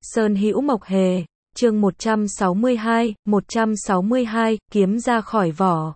Sơn Hữu Mộc Hề, chương 162, kiếm ra khỏi vỏ.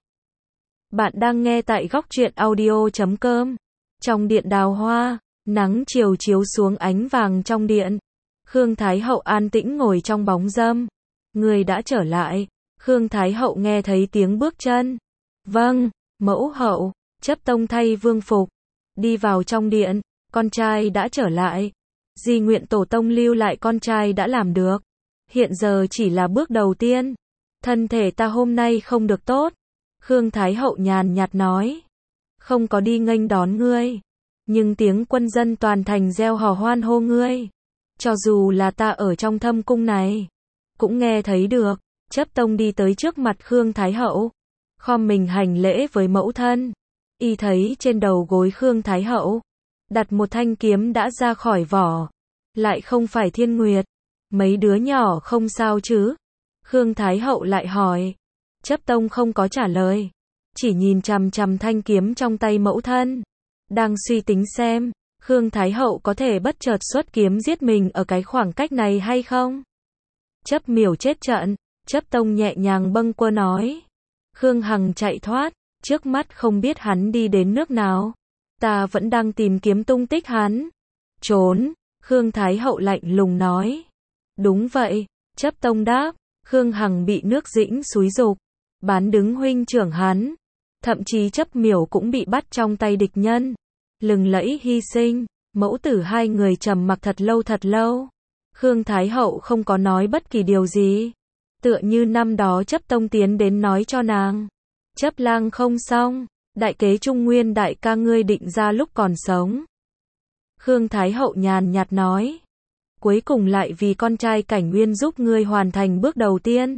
Bạn đang nghe tại góc truyện audio.com. Trong điện đào hoa, nắng chiều chiếu xuống ánh vàng trong điện. Khương Thái Hậu an tĩnh ngồi trong bóng râm. Người đã trở lại. Khương Thái Hậu nghe thấy tiếng bước chân. Vâng, mẫu hậu. Chấp tông thay vương phục, đi vào trong điện. Con trai đã trở lại. Di nguyện tổ tông lưu lại con trai đã làm được. Hiện giờ chỉ là bước đầu tiên. Thân thể ta hôm nay không được tốt. Khương Thái Hậu nhàn nhạt nói. Không có đi nghênh đón ngươi. Nhưng tiếng quân dân toàn thành reo hò hoan hô ngươi. Cho dù là ta ở trong thâm cung này, cũng nghe thấy được. Chấp tông đi tới trước mặt Khương Thái Hậu. Khom mình hành lễ với mẫu thân. Y thấy trên đầu gối Khương Thái Hậu đặt một thanh kiếm đã ra khỏi vỏ. Lại không phải Thiên Nguyệt. Mấy đứa nhỏ không sao chứ? Khương Thái Hậu lại hỏi. Chấp tông không có trả lời. Chỉ nhìn chằm chằm thanh kiếm trong tay mẫu thân. Đang suy tính xem, Khương Thái Hậu có thể bất chợt xuất kiếm giết mình ở cái khoảng cách này hay không? Chấp miểu chết trận. Chấp tông nhẹ nhàng bâng quơ nói. Khương Hằng chạy thoát. Trước mắt không biết hắn đi đến nước nào. Ta vẫn đang tìm kiếm tung tích hắn. Trốn. Khương Thái Hậu lạnh lùng nói. Đúng vậy. Chấp tông đáp. Khương Hằng bị nước Dĩnh xúi giục. Bán đứng huynh trưởng hắn. Thậm chí chấp miểu cũng bị bắt trong tay địch nhân. Lừng lẫy hy sinh. Mẫu tử hai người trầm mặc thật lâu. Khương Thái Hậu không có nói bất kỳ điều gì. Tựa như năm đó chấp tông tiến đến nói cho nàng. Chấp lang không xong. Đại kế Trung Nguyên đại ca ngươi định ra lúc còn sống. Khương Thái Hậu nhàn nhạt nói. Cuối cùng lại vì con trai Cảnh Nguyên giúp ngươi hoàn thành bước đầu tiên.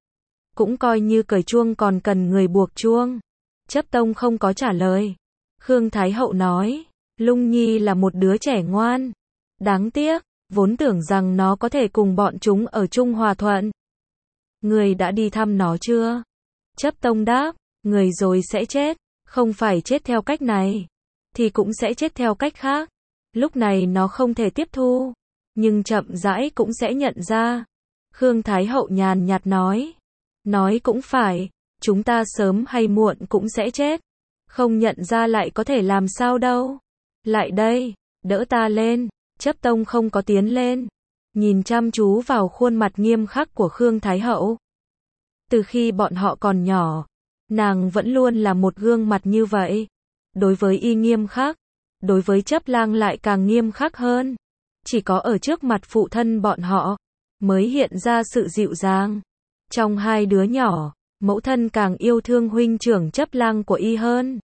Cũng coi như cởi chuông còn cần người buộc chuông. Chấp tông không có trả lời. Khương Thái Hậu nói. Lung Nhi là một đứa trẻ ngoan. Đáng tiếc, vốn tưởng rằng nó có thể cùng bọn chúng ở chung hòa thuận. Người đã đi thăm nó chưa? Chấp tông đáp. Người rồi sẽ chết. Không phải chết theo cách này, thì cũng sẽ chết theo cách khác. Lúc này nó không thể tiếp thu, nhưng chậm rãi cũng sẽ nhận ra. Khương Thái Hậu nhàn nhạt nói. Nói cũng phải, chúng ta sớm hay muộn cũng sẽ chết. Không nhận ra lại có thể làm sao đâu. Lại đây, đỡ ta lên. Chấp tông không có tiến lên. Nhìn chăm chú vào khuôn mặt nghiêm khắc của Khương Thái Hậu. Từ khi bọn họ còn nhỏ, nàng vẫn luôn là một gương mặt như vậy. Đối với y nghiêm khắc, đối với chấp lang lại càng nghiêm khắc hơn. Chỉ có ở trước mặt phụ thân bọn họ, mới hiện ra sự dịu dàng. Trong hai đứa nhỏ, mẫu thân càng yêu thương huynh trưởng chấp lang của y hơn.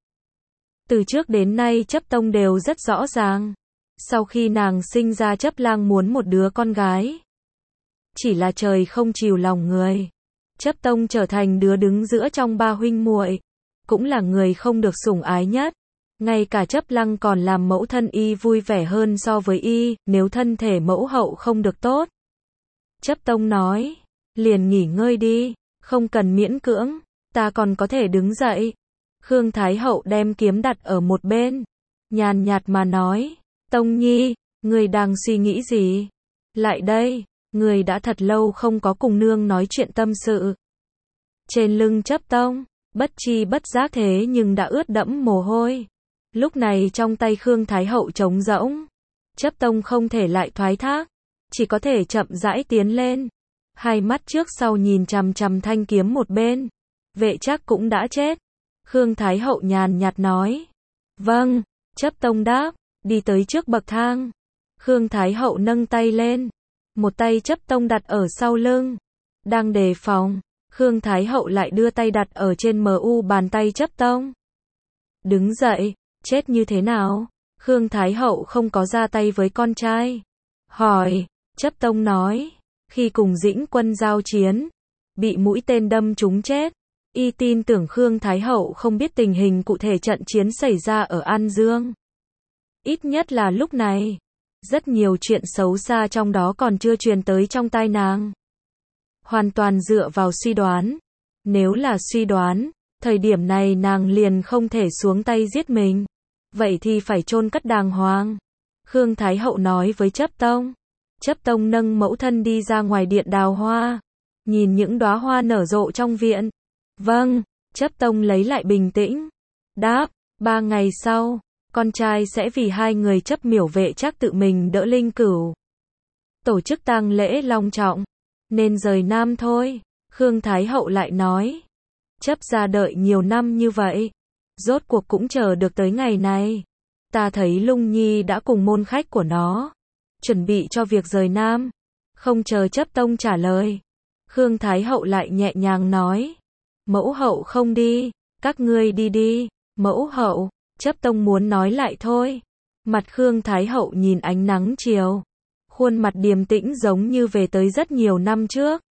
Từ trước đến nay chấp tông đều rất rõ ràng. Sau khi nàng sinh ra chấp lang muốn một đứa con gái. Chỉ là trời không chiều lòng người. Chấp tông trở thành đứa đứng giữa trong ba huynh muội, cũng là người không được sủng ái nhất. Ngay cả chấp lăng còn làm mẫu thân y vui vẻ hơn so với y, nếu thân thể mẫu hậu không được tốt. Chấp tông nói, liền nghỉ ngơi đi, không cần miễn cưỡng, ta còn có thể đứng dậy. Khương Thái Hậu đem kiếm đặt ở một bên, nhàn nhạt mà nói, Tông Nhi, người đang suy nghĩ gì? Lại đây. Người đã thật lâu không có cùng nương nói chuyện tâm sự. Trên lưng chấp tông, bất chi bất giác thế nhưng đã ướt đẫm mồ hôi. Lúc này trong tay Khương Thái Hậu trống rỗng. Chấp tông không thể lại thoái thác, chỉ có thể chậm rãi tiến lên. Hai mắt trước sau nhìn chằm chằm thanh kiếm một bên. Vệ Trác cũng đã chết. Khương Thái Hậu nhàn nhạt nói. Vâng, chấp tông đáp, đi tới trước bậc thang. Khương Thái Hậu nâng tay lên. Một tay chấp tông đặt ở sau lưng. Đang đề phòng, Khương Thái Hậu lại đưa tay đặt ở trên bàn tay chấp tông. Đứng dậy, chết như thế nào? Khương Thái Hậu không có ra tay với con trai. Hỏi, chấp tông nói, khi cùng Dĩnh quân giao chiến, bị mũi tên đâm trúng chết. Y tin tưởng Khương Thái Hậu không biết tình hình cụ thể trận chiến xảy ra ở An Dương. Ít nhất là lúc này. Rất nhiều chuyện xấu xa trong đó còn chưa truyền tới trong tai nàng. Hoàn toàn dựa vào suy đoán. Nếu là suy đoán, thời điểm này nàng liền không thể xuống tay giết mình. Vậy thì phải chôn cất đàng hoàng. Khương Thái Hậu nói với chấp tông. Chấp tông nâng mẫu thân đi ra ngoài điện đào hoa, nhìn những đóa hoa nở rộ trong viện. Vâng, chấp tông lấy lại bình tĩnh. Đáp, 3 ngày sau, con trai sẽ vì hai người chấp miểu vệ chắc tự mình đỡ linh cửu. Tổ chức tang lễ long trọng, nên rời Nam thôi. Khương Thái Hậu lại nói, chấp gia đợi nhiều năm như vậy, rốt cuộc cũng chờ được tới ngày này. Ta thấy Lung Nhi đã cùng môn khách của nó chuẩn bị cho việc rời Nam. Không chờ chấp tông trả lời, Khương Thái Hậu lại nhẹ nhàng nói, mẫu hậu không đi, các ngươi đi đi. Mẫu hậu, chấp tông muốn nói lại thôi. Mặt Khương Thái Hậu nhìn ánh nắng chiều, khuôn mặt điềm tĩnh giống như về tới rất nhiều năm trước.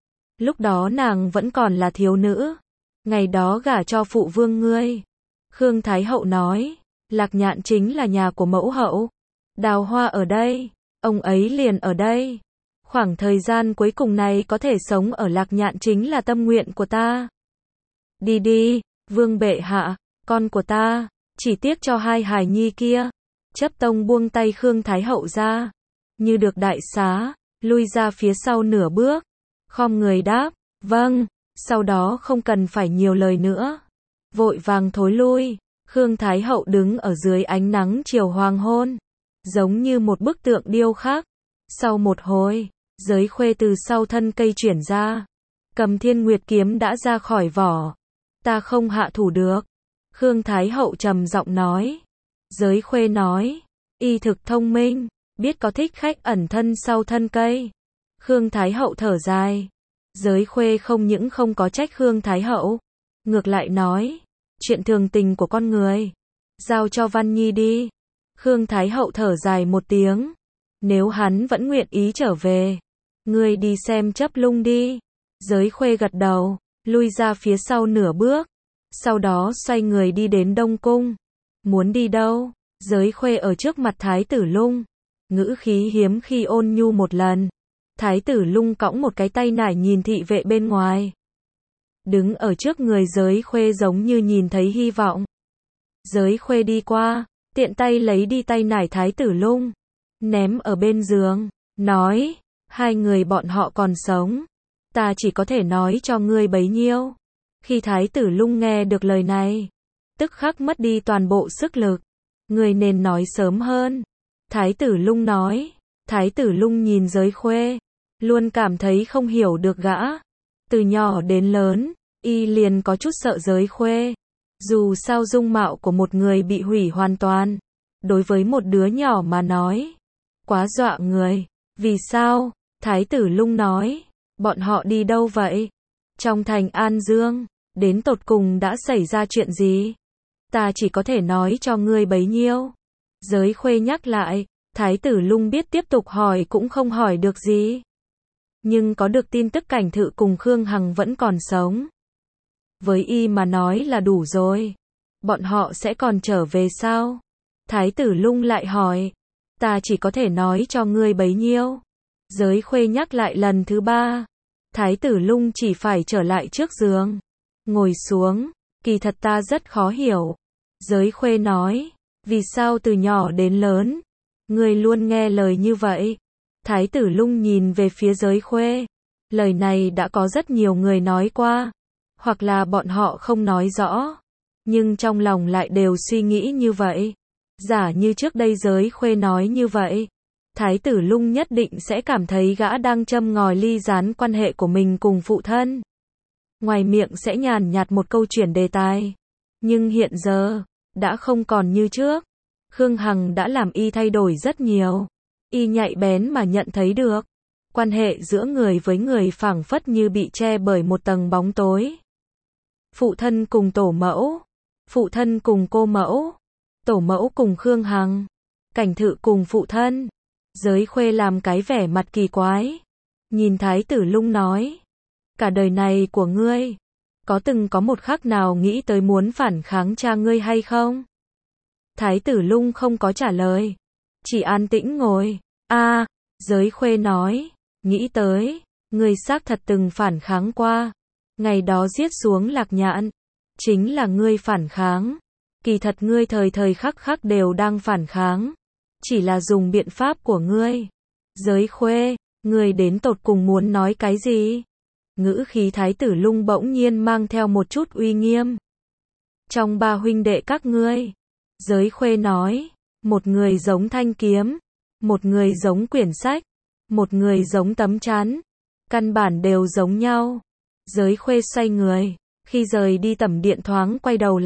Lúc đó nàng vẫn còn là thiếu nữ, ngày đó gả cho phụ vương ngươi. Khương Thái Hậu nói, Lạc Nhạn chính là nhà của mẫu hậu. Đào hoa ở đây, ông ấy liền ở đây. Khoảng thời gian cuối cùng này có thể sống ở Lạc Nhạn chính là tâm nguyện của ta. Đi đi, vương bệ hạ, con của ta, chỉ tiếc cho hai hài nhi kia. Chấp tông buông tay Khương Thái Hậu ra, như được đại xá, lui ra phía sau nửa bước, khom người đáp, vâng, sau đó không cần phải nhiều lời nữa. Vội vàng thối lui, Khương Thái Hậu đứng ở dưới ánh nắng chiều hoàng hôn, giống như một bức tượng điêu khắc. Sau một hồi, Giới Khuê từ sau thân cây chuyển ra, cầm Thiên Nguyệt kiếm đã ra khỏi vỏ. Ta không hạ thủ được. Khương Thái Hậu trầm giọng nói. Giới Khuê nói, y thực thông minh, biết có thích khách ẩn thân sau thân cây. Khương Thái Hậu thở dài. Giới Khuê không những không có trách Khương Thái Hậu, ngược lại nói, chuyện thường tình của con người, giao cho Văn Nhi đi. Khương Thái Hậu thở dài một tiếng, nếu hắn vẫn nguyện ý trở về, ngươi đi xem chấp lung đi. Giới Khuê gật đầu, lui ra phía sau nửa bước, sau đó xoay người đi đến Đông Cung. Muốn đi đâu? Giới Khuê ở trước mặt Thái tử Lung, ngữ khí hiếm khi ôn nhu một lần. Thái tử Lung cõng một cái tay nải nhìn thị vệ bên ngoài. Đứng ở trước người Giới Khuê giống như nhìn thấy hy vọng. Giới Khuê đi qua, tiện tay lấy đi tay nải Thái tử Lung, ném ở bên giường, nói, hai người bọn họ còn sống, ta chỉ có thể nói cho ngươi bấy nhiêu. Khi Thái tử Lung nghe được lời này, tức khắc mất đi toàn bộ sức lực. Ngươi nên nói sớm hơn. Thái tử Lung nói. Thái tử Lung nhìn Giới Khuê, luôn cảm thấy không hiểu được gã. Từ nhỏ đến lớn, y liền có chút sợ Giới Khuê. Dù sao dung mạo của một người bị hủy hoàn toàn, đối với một đứa nhỏ mà nói, quá dọa người. Vì sao? Thái tử Lung nói, bọn họ đi đâu vậy? Trong thành An Dương, đến tột cùng đã xảy ra chuyện gì? Ta chỉ có thể nói cho ngươi bấy nhiêu. Giới Khuê nhắc lại, Thái tử Lung biết tiếp tục hỏi cũng không hỏi được gì. Nhưng có được tin tức Cảnh Thự cùng Khương Hằng vẫn còn sống, với y mà nói là đủ rồi. Bọn họ sẽ còn trở về sao? Thái tử Lung lại hỏi, ta chỉ có thể nói cho ngươi bấy nhiêu. Giới Khuê nhắc lại lần thứ 3. Thái tử Lung chỉ phải trở lại trước giường, ngồi xuống. Kỳ thật ta rất khó hiểu. Giới Khuê nói, vì sao từ nhỏ đến lớn, ngươi luôn nghe lời như vậy? Thái tử Lung nhìn về phía Giới Khuê. Lời này đã có rất nhiều người nói qua, hoặc là bọn họ không nói rõ, nhưng trong lòng lại đều suy nghĩ như vậy. Giả như trước đây Giới Khuê nói như vậy, Thái tử Lung nhất định sẽ cảm thấy gã đang châm ngòi ly gián quan hệ của mình cùng phụ thân. Ngoài miệng sẽ nhàn nhạt một câu chuyển đề tài. Nhưng hiện giờ, đã không còn như trước. Khương Hằng đã làm y thay đổi rất nhiều. Y nhạy bén mà nhận thấy được, quan hệ giữa người với người phảng phất như bị che bởi một tầng bóng tối. Phụ thân cùng tổ mẫu, phụ thân cùng cô mẫu, tổ mẫu cùng Khương Hằng, Cảnh Thự cùng phụ thân. Giới Khuê làm cái vẻ mặt kỳ quái, nhìn Thái tử Lung nói, cả đời này của ngươi, có từng có một khắc nào nghĩ tới muốn phản kháng cha ngươi hay không? Thái tử Lung không có trả lời, chỉ an tĩnh ngồi. Giới Khuê nói, nghĩ tới, ngươi xác thật từng phản kháng qua. Ngày đó giết xuống Lạc Nhạn, chính là ngươi phản kháng. Kỳ thật ngươi thời thời khắc khắc đều đang phản kháng, chỉ là dùng biện pháp của ngươi. Giới Khuê, người đến tột cùng muốn nói cái gì? Ngữ khí Thái tử Lung bỗng nhiên mang theo một chút uy nghiêm. Trong ba huynh đệ các ngươi, Giới Khuê nói, một người giống thanh kiếm, một người giống quyển sách, một người giống tấm chắn, căn bản đều giống nhau. Giới Khuê xoay người, khi rời đi tẩm điện thoáng quay đầu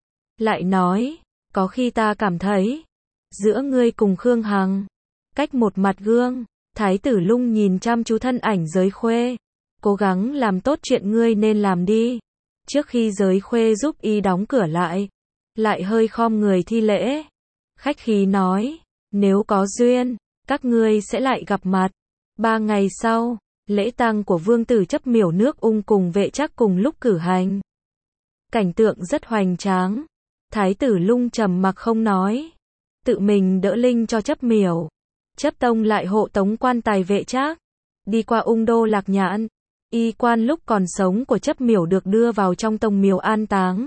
lại nói, có khi ta cảm thấy, giữa ngươi cùng Khương Hằng, cách một mặt gương. Thái tử Lung nhìn chăm chú thân ảnh Giới Khuê, cố gắng làm tốt chuyện ngươi nên làm đi. Trước khi Giới Khuê giúp y đóng cửa lại hơi khom người thi lễ, khách khí nói, nếu có duyên, các ngươi sẽ lại gặp mặt. 3 ngày sau, lễ tang của vương tử Chấp Miểu nước Ung cùng Vệ Trác cùng lúc cử hành. Cảnh tượng rất hoành tráng. Thái tử Lung trầm mặc không nói, tự mình đỡ linh cho Chấp Miểu. Chấp tông lại hộ tống quan tài Vệ Trác đi qua Ung đô Lạc Nhạn. Y quan lúc còn sống của Chấp Miểu được đưa vào trong tông miếu an táng.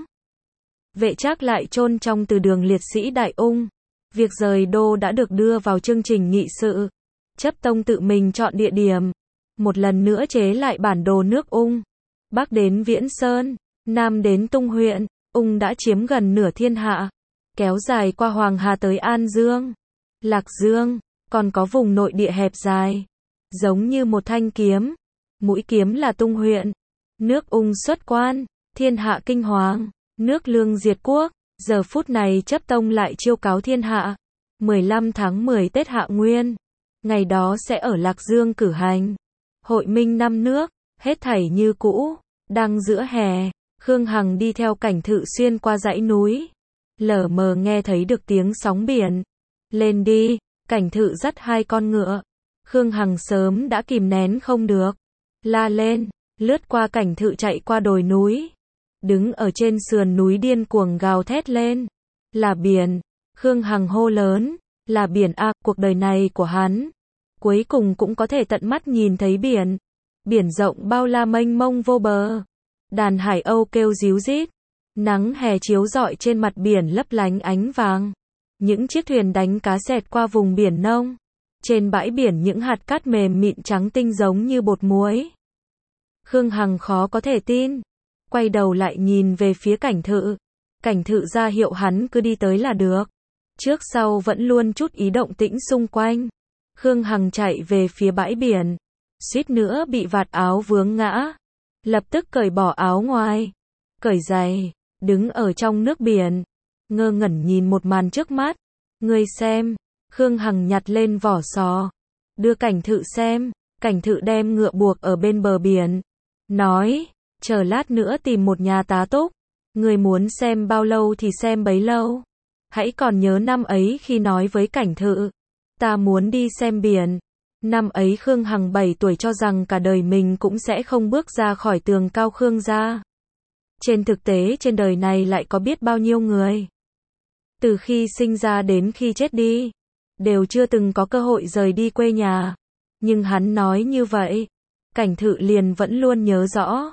Vệ Trác lại chôn trong từ đường liệt sĩ Đại Ung. Việc rời đô đã được đưa vào chương trình nghị sự. Chấp tông tự mình chọn địa điểm, một lần nữa chế lại bản đồ nước Ung. Bắc đến Viễn Sơn, Nam đến Tung huyện, Ung đã chiếm gần nửa thiên hạ, kéo dài qua Hoàng Hà tới An Dương, Lạc Dương, còn có vùng nội địa hẹp dài, giống như một thanh kiếm. Mũi kiếm là Tung huyện. Nước Ung xuất quan, thiên hạ kinh hoàng, nước Lương diệt quốc. Giờ phút này Chấp tông lại chiêu cáo thiên hạ. 15 tháng 10 Tết Hạ Nguyên, ngày đó sẽ ở Lạc Dương cử hành hội minh 5 nước, hết thảy như cũ. Đang giữa hè, Khương Hằng đi theo Cảnh Thự xuyên qua dãy núi, lờ mờ nghe thấy được tiếng sóng biển. Lên đi, Cảnh Thự dắt 2 con ngựa. Khương Hằng sớm đã kìm nén không được, la lên, lướt qua Cảnh Thự chạy qua đồi núi, đứng ở trên sườn núi điên cuồng gào thét lên. Là biển. Khương Hằng hô lớn, là biển a, cuộc đời này của hắn, cuối cùng cũng có thể tận mắt nhìn thấy biển. Biển rộng bao la mênh mông vô bờ. Đàn hải âu kêu ríu rít. Nắng hè chiếu rọi trên mặt biển lấp lánh ánh vàng. Những chiếc thuyền đánh cá xẹt qua vùng biển nông. Trên bãi biển những hạt cát mềm mịn trắng tinh giống như bột muối. Khương Hằng khó có thể tin. Quay đầu lại nhìn về phía Cảnh Thự. Cảnh Thự ra hiệu hắn cứ đi tới là được. Trước sau vẫn luôn chút ý động tĩnh xung quanh. Khương Hằng chạy về phía bãi biển, suýt nữa bị vạt áo vướng ngã. Lập tức cởi bỏ áo ngoài, cởi giày, đứng ở trong nước biển, ngơ ngẩn nhìn một màn trước mắt. Ngươi xem. Khương Hằng nhặt lên vỏ sò, đưa Cảnh Thự xem. Cảnh Thự đem ngựa buộc ở bên bờ biển, nói, chờ lát nữa tìm một nhà tá túc. Ngươi muốn xem bao lâu thì xem bấy lâu. Hãy còn nhớ năm ấy khi nói với Cảnh Thự, ta muốn đi xem biển. Năm ấy Khương Hằng 7 tuổi cho rằng cả đời mình cũng sẽ không bước ra khỏi tường cao Khương gia. Trên thực tế trên đời này lại có biết bao nhiêu người, từ khi sinh ra đến khi chết đi, đều chưa từng có cơ hội rời đi quê nhà. Nhưng hắn nói như vậy, Cảnh Thự liền vẫn luôn nhớ rõ.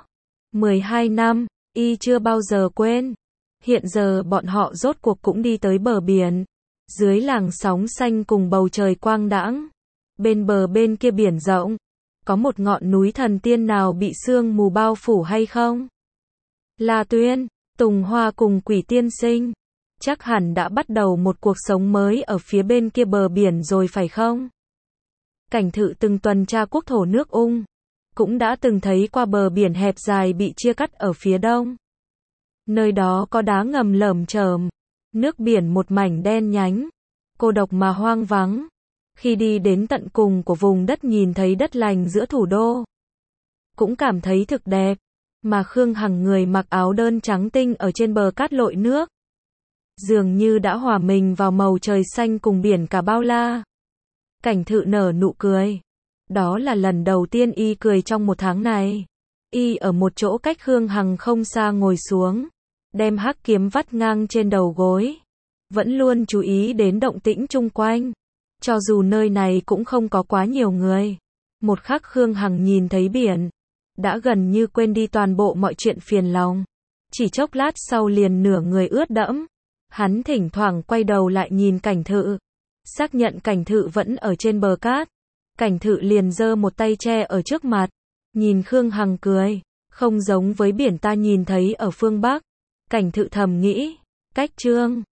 12 năm, y chưa bao giờ quên. Hiện giờ bọn họ rốt cuộc cũng đi tới bờ biển. Dưới làng sóng xanh cùng bầu trời quang đãng. Bên bờ bên kia biển rộng, có một ngọn núi thần tiên nào bị sương mù bao phủ hay không? La Tuyên, Tùng Hoa cùng Quỷ Tiên Sinh, chắc hẳn đã bắt đầu một cuộc sống mới ở phía bên kia bờ biển rồi phải không? Cảnh Thự từng tuần tra quốc thổ nước Ung, cũng đã từng thấy qua bờ biển hẹp dài bị chia cắt ở phía đông. Nơi đó có đá ngầm lởm chởm, nước biển một mảnh đen nhánh, cô độc mà hoang vắng. Khi đi đến tận cùng của vùng đất nhìn thấy đất lành giữa thủ đô, cũng cảm thấy thực đẹp. Mà Khương Hằng người mặc áo đơn trắng tinh ở trên bờ cát lội nước, dường như đã hòa mình vào màu trời xanh cùng biển cả bao la. Cảnh Thự nở nụ cười. Đó là lần đầu tiên y cười trong một tháng này. Y ở một chỗ cách Khương Hằng không xa ngồi xuống, đem hắc kiếm vắt ngang trên đầu gối, vẫn luôn chú ý đến động tĩnh chung quanh. Cho dù nơi này cũng không có quá nhiều người. Một khắc Khương Hằng nhìn thấy biển, đã gần như quên đi toàn bộ mọi chuyện phiền lòng. Chỉ chốc lát sau liền nửa người ướt đẫm. Hắn thỉnh thoảng quay đầu lại nhìn Cảnh Thự, xác nhận Cảnh Thự vẫn ở trên bờ cát. Cảnh Thự liền giơ một tay che ở trước mặt, nhìn Khương Hằng cười, không giống với biển ta nhìn thấy ở phương Bắc. Cảnh Thự thầm nghĩ, cách Trương